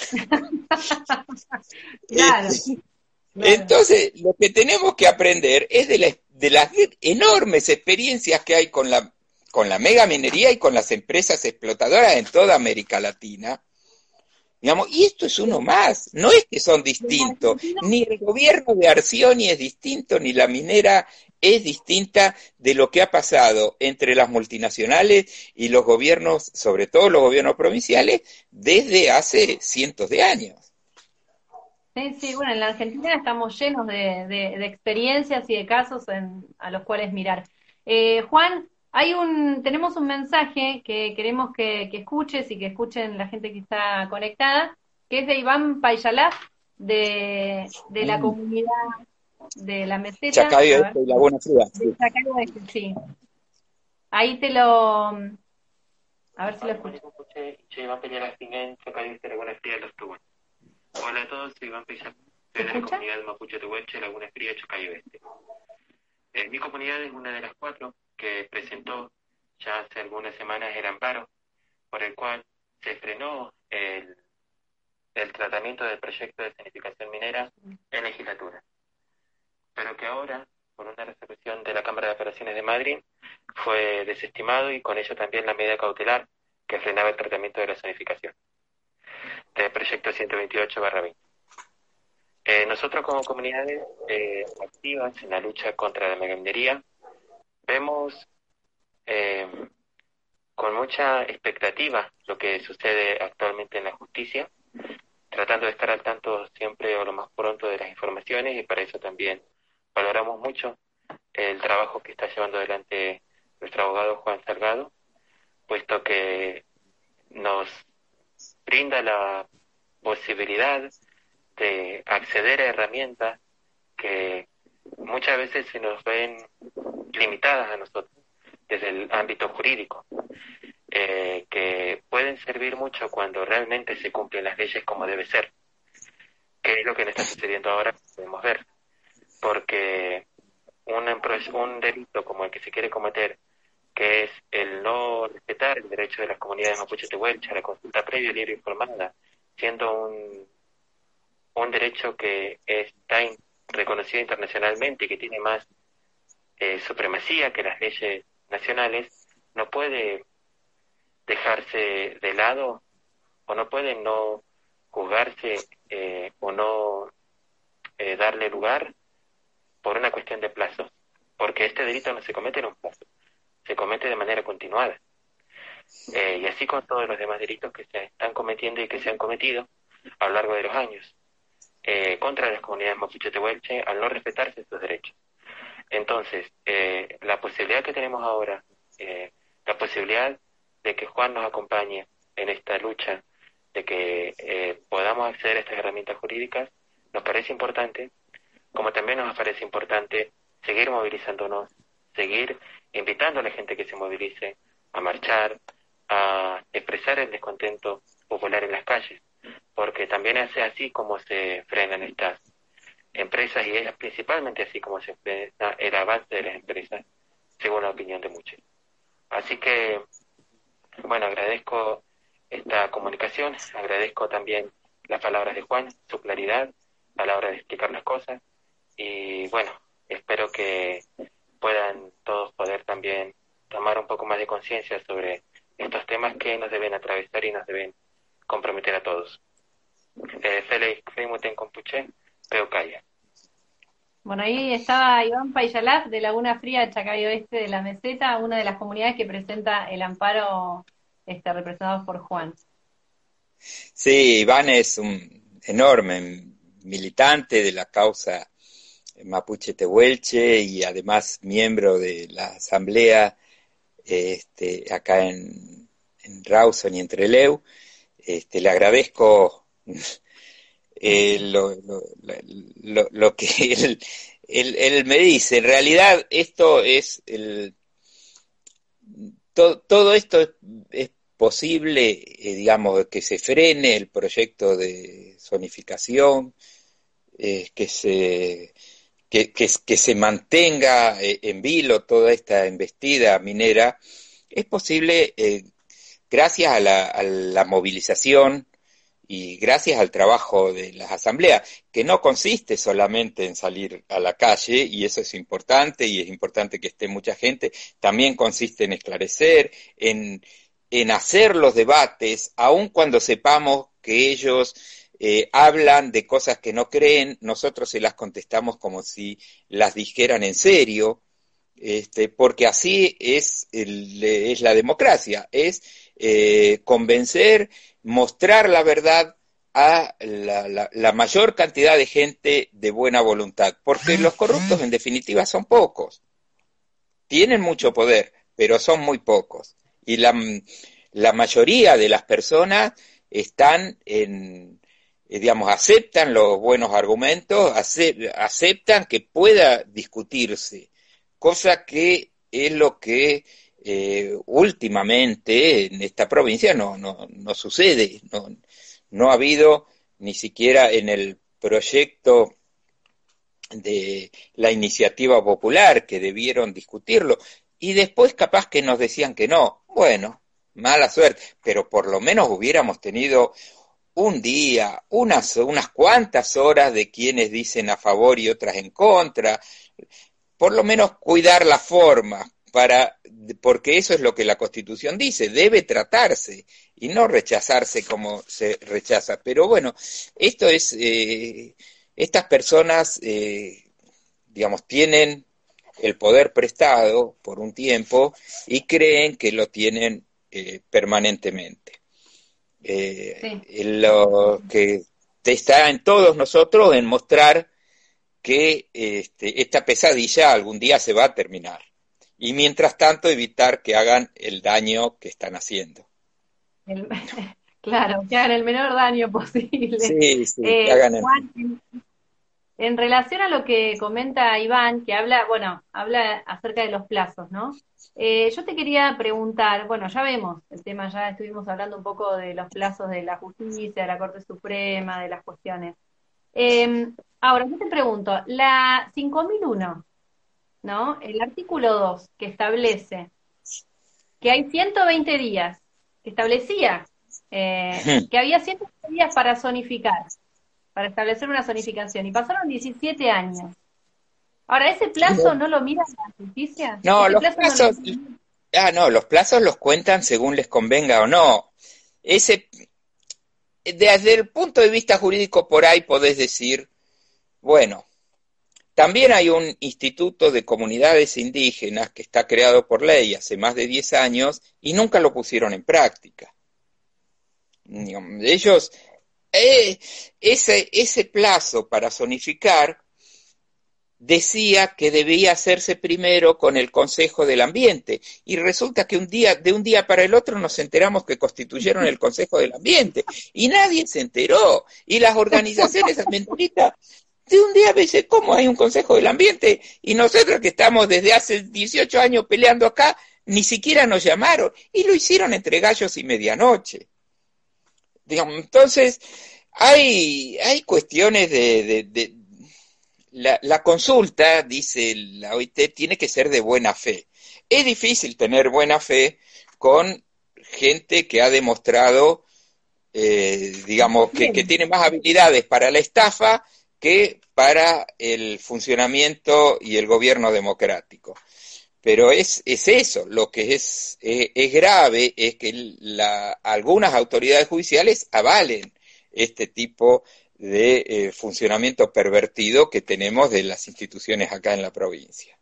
claro, Este, claro. entonces, lo que tenemos que aprender es de las enormes experiencias que hay con la mega minería y con las empresas explotadoras en toda América Latina. Digamos, y esto es uno más, no es que son Y en distintos, Argentina, ni el gobierno de Arcioni es distinto, ni la minera es distinta de lo que ha pasado entre las multinacionales y los gobiernos, sobre todo los gobiernos provinciales, desde hace cientos de años. sí, sí, bueno, en la Argentina estamos llenos de experiencias y de casos a los cuales mirar. Juan, tenemos un mensaje que queremos que escuches y que escuchen la gente que está conectada, que es de Iván Payalá, de la comunidad de la meseta, Chacayo a ver, Este y Laguna Fría. de Sí. Chacayo Este, sí. Ahí a ver si lo escucho. Hola a todos, soy Iván Pizarro, ¿Se soy de la escucha? comunidad Mapuche Tehuelche, Laguna Fría, Chacay Oeste. Mi comunidad es una de las 4 que presentó ya hace algunas semanas el amparo por el cual se frenó el tratamiento del proyecto de zonificación minera en legislatura, pero que ahora, por una resolución de la Cámara de Apelaciones de Madrid, fue desestimado y con ello también la medida cautelar que frenaba el tratamiento de la zonificación del proyecto 128/20. Nosotros como comunidades activas en la lucha contra la megaminería vemos con mucha expectativa lo que sucede actualmente en la justicia, tratando de estar al tanto siempre o lo más pronto de las informaciones, y para eso también valoramos mucho el trabajo que está llevando adelante nuestro abogado Juan Salgado, puesto que nos brinda la posibilidad de acceder a herramientas que muchas veces se nos ven limitadas a nosotros desde el ámbito jurídico, que pueden servir mucho cuando realmente se cumplen las leyes como debe ser, que es lo que nos está sucediendo ahora, podemos ver, porque un delito como el que se quiere cometer, que es el no respetar el derecho de las comunidades mapuche tehuelche a la consulta previa, libre e informada, siendo un derecho que está reconocido internacionalmente y que tiene más supremacía que las leyes nacionales, no puede dejarse de lado o no puede no juzgarse o no darle lugar por una cuestión de plazos, porque este delito no se comete en un plazo, se comete de manera continuada. Y así con todos los demás delitos que se están cometiendo y que se han cometido a lo largo de los años contra las comunidades mapuche tehuelche al no respetarse sus derechos. Entonces, la posibilidad que tenemos ahora, la posibilidad de que Juan nos acompañe en esta lucha, de que podamos acceder a estas herramientas jurídicas, nos parece importante, como también nos parece importante seguir movilizándonos, seguir invitando a la gente que se movilice, a marchar, a expresar el descontento popular en las calles, porque también es así como se frenan estas empresas, y es principalmente así como se frena el avance de las empresas, según la opinión de muchos. Así que, bueno, agradezco esta comunicación, agradezco también las palabras de Juan, su claridad a la hora de explicar las cosas, y bueno, espero que puedan todos poder también tomar un poco más de conciencia sobre estos temas que nos deben atravesar y nos deben comprometer a todos. Feliz Frimuten Compuche, Peucaya. Bueno, ahí estaba Iván Payyalaf de Laguna Fría, Chacayo Oeste de la Meseta, una de las comunidades que presenta el amparo representado por Juan. Sí, Iván es un enorme militante de la causa mapuche tehuelche y además miembro de la asamblea acá en Rawson y en Trelew. Le agradezco lo que él me dice. En realidad esto es todo esto es posible, digamos, que se frene el proyecto de zonificación, que se mantenga en vilo toda esta embestida minera. Es posible gracias a la movilización y gracias al trabajo de las asambleas, que no consiste solamente en salir a la calle, y eso es importante, y es importante que esté mucha gente, también consiste en esclarecer, en hacer los debates, aun cuando sepamos que ellos hablan de cosas que no creen, nosotros se las contestamos como si las dijeran en serio, porque así es la democracia, es convencer, mostrar la verdad a la mayor cantidad de gente de buena voluntad, porque los corruptos en definitiva son pocos, tienen mucho poder, pero son muy pocos, y la mayoría de las personas están digamos, aceptan los buenos argumentos, aceptan que pueda discutirse, cosa que es lo que últimamente en esta provincia no sucede, no ha habido ni siquiera en el proyecto de la iniciativa popular que debieron discutirlo, y después capaz que nos decían que no. Bueno, mala suerte, pero por lo menos hubiéramos tenido un día, unas cuantas horas de quienes dicen a favor y otras en contra, por lo menos cuidar la forma, porque eso es lo que la Constitución dice, debe tratarse y no rechazarse como se rechaza. Pero bueno, esto es, estas personas, digamos, tienen el poder prestado por un tiempo y creen que lo tienen permanentemente. Sí. Lo que está en todos nosotros en mostrar que esta pesadilla algún día se va a terminar, y mientras tanto evitar que hagan el daño que están haciendo. Claro, que hagan el menor daño posible. Sí, que hagan el... Juan, en relación a lo que comenta Iván, que habla acerca de los plazos, ¿no? Yo te quería preguntar, bueno, ya vemos el tema, ya estuvimos hablando un poco de los plazos de la justicia, de la Corte Suprema, de las cuestiones. Ahora, yo te pregunto, la 5001, ¿no? El artículo 2, que establece que hay 120 días, que establecía que había 120 días para zonificar, para establecer una zonificación, y pasaron 17 años. Ahora, ¿ese plazo no lo mira la justicia? No, los plazos... los plazos los cuentan según les convenga o no. Desde el punto de vista jurídico, por ahí podés decir, bueno, también hay un instituto de comunidades indígenas que está creado por ley hace más de 10 años y nunca lo pusieron en práctica. Ellos, ese plazo para zonificar decía que debía hacerse primero con el Consejo del Ambiente, y resulta que de un día para el otro nos enteramos que constituyeron el Consejo del Ambiente, y nadie se enteró, y las organizaciones ambientalistas de un día dicen, ¿cómo hay un Consejo del Ambiente? Y nosotros que estamos desde hace 18 años peleando acá, ni siquiera nos llamaron, y lo hicieron entre gallos y medianoche. Digamos, entonces, hay cuestiones la consulta, dice la OIT, tiene que ser de buena fe. es difícil tener buena fe con gente que ha demostrado, digamos, que tiene más habilidades para la estafa que para el funcionamiento y el gobierno democrático. Pero es eso, lo que es grave es que algunas autoridades judiciales avalen este tipo de funcionamiento pervertido que tenemos de las instituciones acá en la provincia.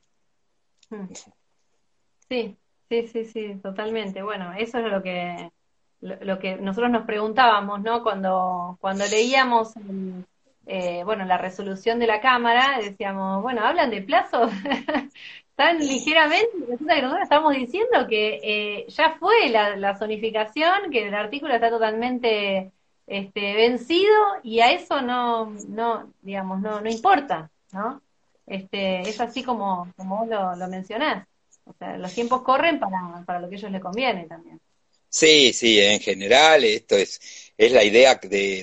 Sí, sí, totalmente. Bueno, eso es lo que nosotros nos preguntábamos, ¿no? Cuando leíamos bueno, la resolución de la Cámara, decíamos, bueno, hablan de plazos tan ligeramente, resulta que nosotros estamos diciendo que ya fue la zonificación, que el artículo está totalmente vencido y a eso digamos, no importa, ¿no? Es así como vos lo mencionás. O sea, los tiempos corren para lo que a ellos les conviene también. Sí, en general esto es la idea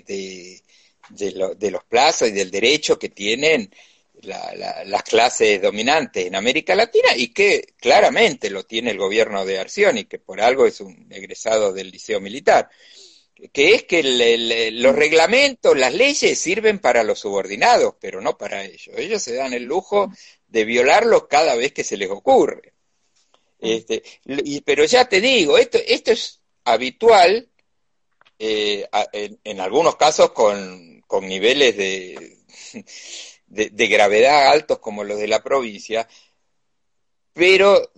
de los plazos y del derecho que tienen las clases dominantes en América Latina y que claramente lo tiene el gobierno de Arcioni, que por algo es un egresado del Liceo Militar, que es que los reglamentos, las leyes sirven para los subordinados, pero no para ellos. Ellos se dan el lujo de violarlos cada vez que se les ocurre. Pero ya te digo, esto es habitual, en algunos casos con niveles de gravedad altos como los de la provincia, pero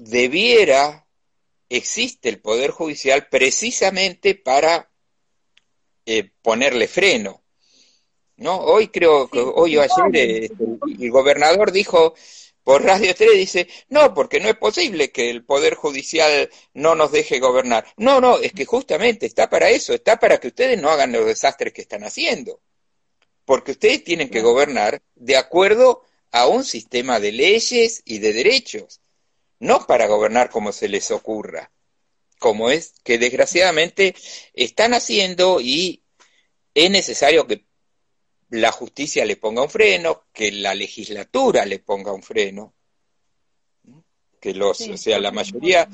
existe el Poder Judicial precisamente para ponerle freno, ¿no? Hoy creo que, hoy o ayer, el gobernador dijo por Radio 3, dice, no, porque no es posible que el Poder Judicial no nos deje gobernar. No, es que justamente está para eso, está para que ustedes no hagan los desastres que están haciendo. Porque ustedes tienen que gobernar de acuerdo a un sistema de leyes y de derechos, no para gobernar como se les ocurra, como es que desgraciadamente están haciendo, y es necesario que la justicia le ponga un freno, que la legislatura le ponga un freno, que o sea, la mayoría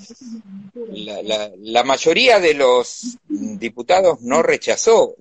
de los diputados no rechazó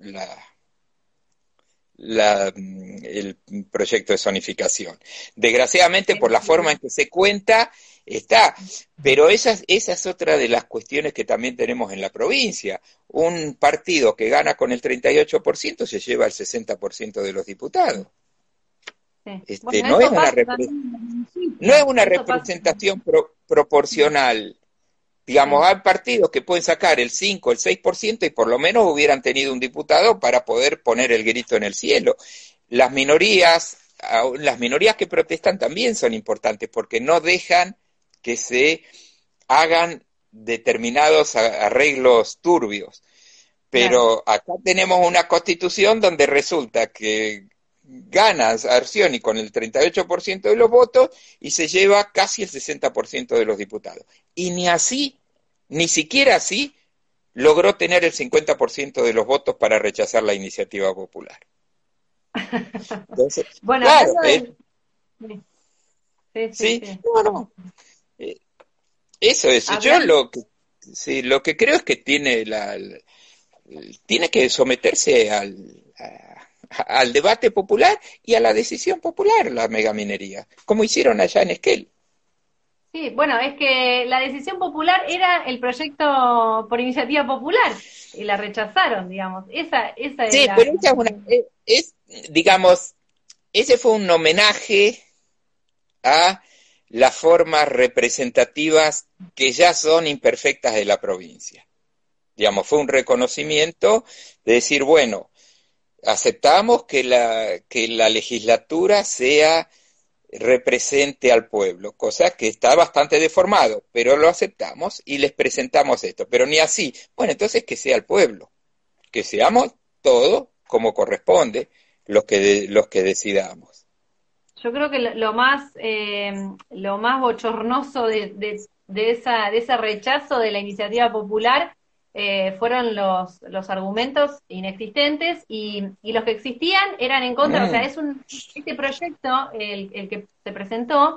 el proyecto de zonificación. Desgraciadamente, por la forma en que se cuenta, está. Pero esa es otra de las cuestiones que también tenemos en la provincia. Un partido que gana con el 38% se lleva el 60% de los diputados. Bueno, no es una representación proporcional. Digamos, hay partidos que pueden sacar el 5, el 6% y por lo menos hubieran tenido un diputado para poder poner el grito en el cielo. Las minorías que protestan también son importantes porque no dejan que se hagan determinados arreglos turbios. Pero acá tenemos una constitución donde resulta que gana Arcioni con el 38% de los votos y se lleva casi el 60% de los diputados. Y ni siquiera así, logró tener el 50% de los votos para rechazar la iniciativa popular. Entonces, bueno, claro, sí. Eso es. Yo lo que creo es que tiene que someterse al debate popular y a la decisión popular la megaminería, como hicieron allá en Esquel. Sí, bueno, es que la decisión popular era el proyecto por iniciativa popular y la rechazaron, digamos. Esa sí, pero digamos, ese fue un homenaje a las formas representativas que ya son imperfectas de la provincia. Digamos, fue un reconocimiento de decir, bueno, aceptamos que la legislatura represente al pueblo, cosa que está bastante deformado, pero lo aceptamos y les presentamos esto, pero ni así. Bueno, entonces que sea el pueblo, que seamos todos como corresponde los que decidamos. Yo creo que lo más bochornoso de ese rechazo de la iniciativa popular fueron los argumentos inexistentes y los que existían eran en contra. O sea, este proyecto, el que se presentó,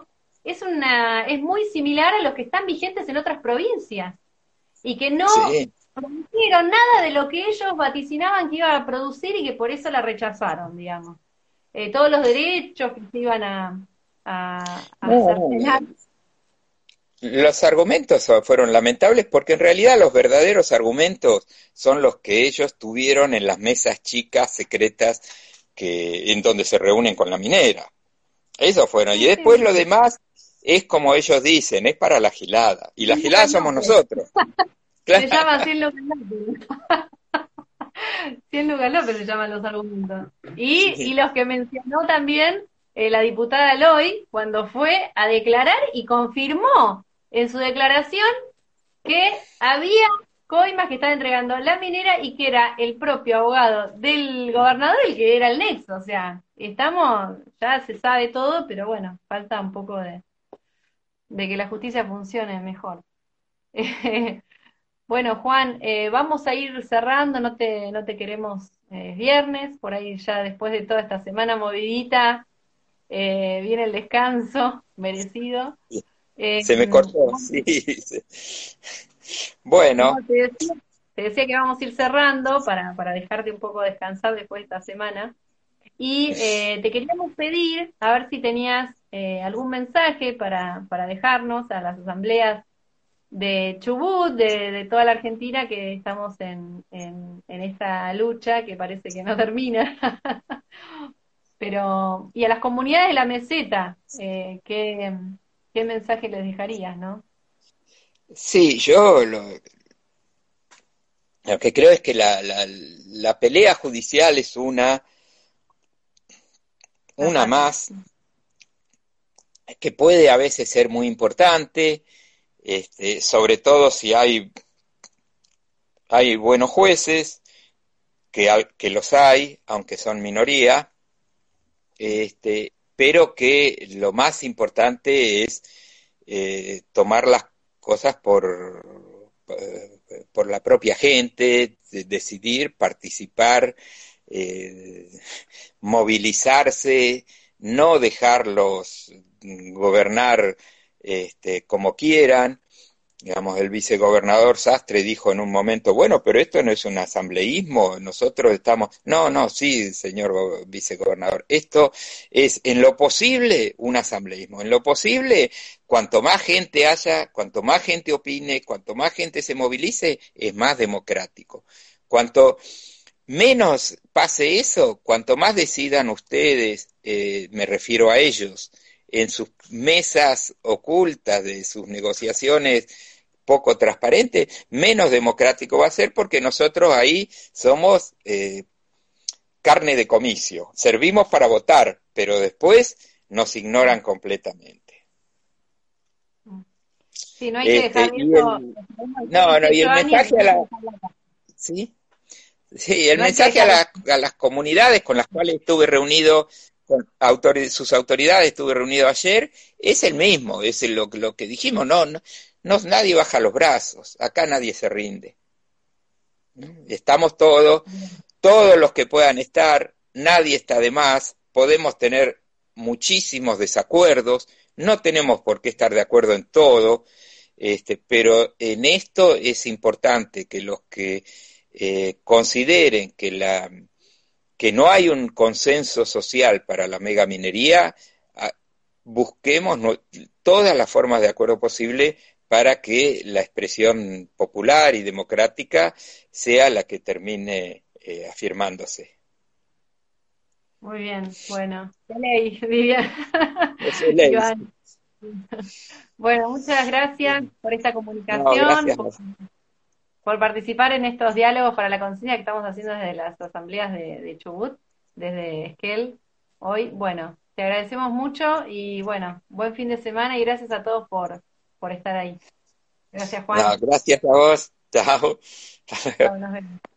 es muy similar a los que están vigentes en otras provincias y que no Sí. produjeron nada de lo que ellos vaticinaban que iba a producir y que por eso la rechazaron, digamos. Todos los derechos que se iban a No, no, cercenar. los argumentos fueron lamentables porque en realidad los verdaderos argumentos son los que ellos tuvieron en las mesas chicas, secretas, en donde se reúnen con la minera. Esos fueron. Y después lo demás es como ellos dicen, es para la gilada. Y la Sin gilada Lucas somos López. nosotros. Se Claro. llama 100 Lucas López. 100 Lucas López se llaman los argumentos. Y Sí. los que mencionó también la diputada Loy cuando fue a declarar y confirmó en su declaración que había coimas que estaba entregando la minera y que era el propio abogado del gobernador el que era el nexo. O sea, ya se sabe todo, pero bueno, falta un poco de que la justicia funcione mejor. Bueno, Juan, vamos a ir cerrando, no te queremos viernes, por ahí ya después de toda esta semana movidita, viene el descanso merecido. Se me cortó, sí. No, Bueno, te decía que vamos a ir cerrando para dejarte un poco descansar después de esta semana. Y te queríamos pedir, a ver si tenías algún mensaje para dejarnos a las asambleas de Chubut, de toda la Argentina, que estamos en esta lucha que parece que no termina. Y a las comunidades de la meseta, ¿qué mensaje les dejarías, no? sí, yo lo que creo es que la pelea judicial es Una una parte. más, que puede a veces ser muy importante, sobre todo si hay buenos jueces, que los hay, aunque son minoría, pero que lo más importante es tomar las cosas por la propia gente, decidir, participar, eh, movilizarse, no dejarlos gobernar como quieran. Digamos, el vicegobernador Sastre dijo en un momento, bueno, pero esto no es un asambleísmo, nosotros estamos... No, no, sí, señor vicegobernador, esto es en lo posible un asambleísmo, en lo posible, cuanto más gente haya, cuanto más gente opine, cuanto más gente se movilice, es más democrático. Cuanto menos pase eso, cuanto más decidan ustedes, me refiero a ellos, en sus mesas ocultas de sus negociaciones poco transparente, menos democrático va a ser porque nosotros ahí somos carne de comicio, servimos para votar, pero después nos ignoran completamente. Sí, no hay que dejar Y eso. no, no, y 18 el años. mensaje ¿sí? Sí, el No hay que mensaje dejar. a las comunidades con las cuales estuve reunido, con sus autoridades estuve reunido ayer, es el mismo, es lo que dijimos, nadie baja los brazos, acá nadie se rinde. Estamos todos los que puedan estar, nadie está de más, podemos tener muchísimos desacuerdos, no tenemos por qué estar de acuerdo en todo, pero en esto es importante que los que consideren que no hay un consenso social para la megaminería, busquemos todas las formas de acuerdo posible para que la expresión popular y democrática sea la que termine afirmándose. Muy bien, bueno. Qué ley, Vivian. Eso es ley. Iván. Bueno, muchas gracias por esta No, comunicación, gracias. por participar en estos diálogos para la conciencia que estamos haciendo desde las asambleas de Chubut, desde Esquel. Hoy, bueno, te agradecemos mucho y bueno, buen fin de semana y gracias a todos por estar ahí. Gracias, No, Juan. gracias a vos. Chao. Chao, nos vemos.